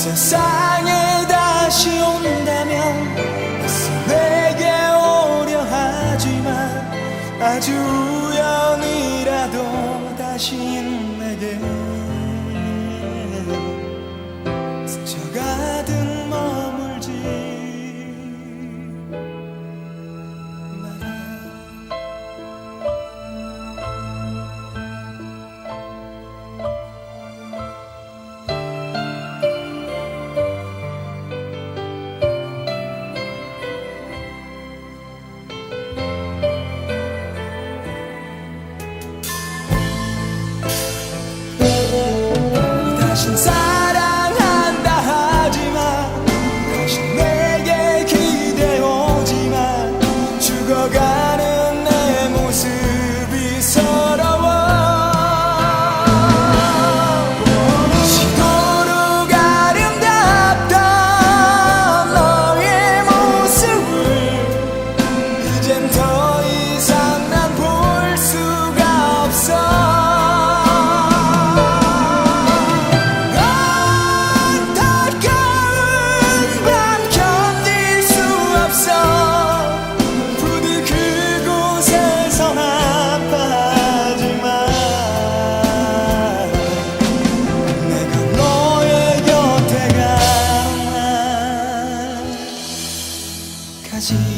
세상에 다시 온다면 애써 내게 오려 하지만 아주 우연이라도 다시 내게 스쳐가듯 머물지 마라. 다신 사랑한다 하지만 다시 내게 기대오지만 죽어가는 내 모습이 서러워. 시도록 아름답던 너의 모습을 이젠 더 이상 난 볼 수가 없어. 가지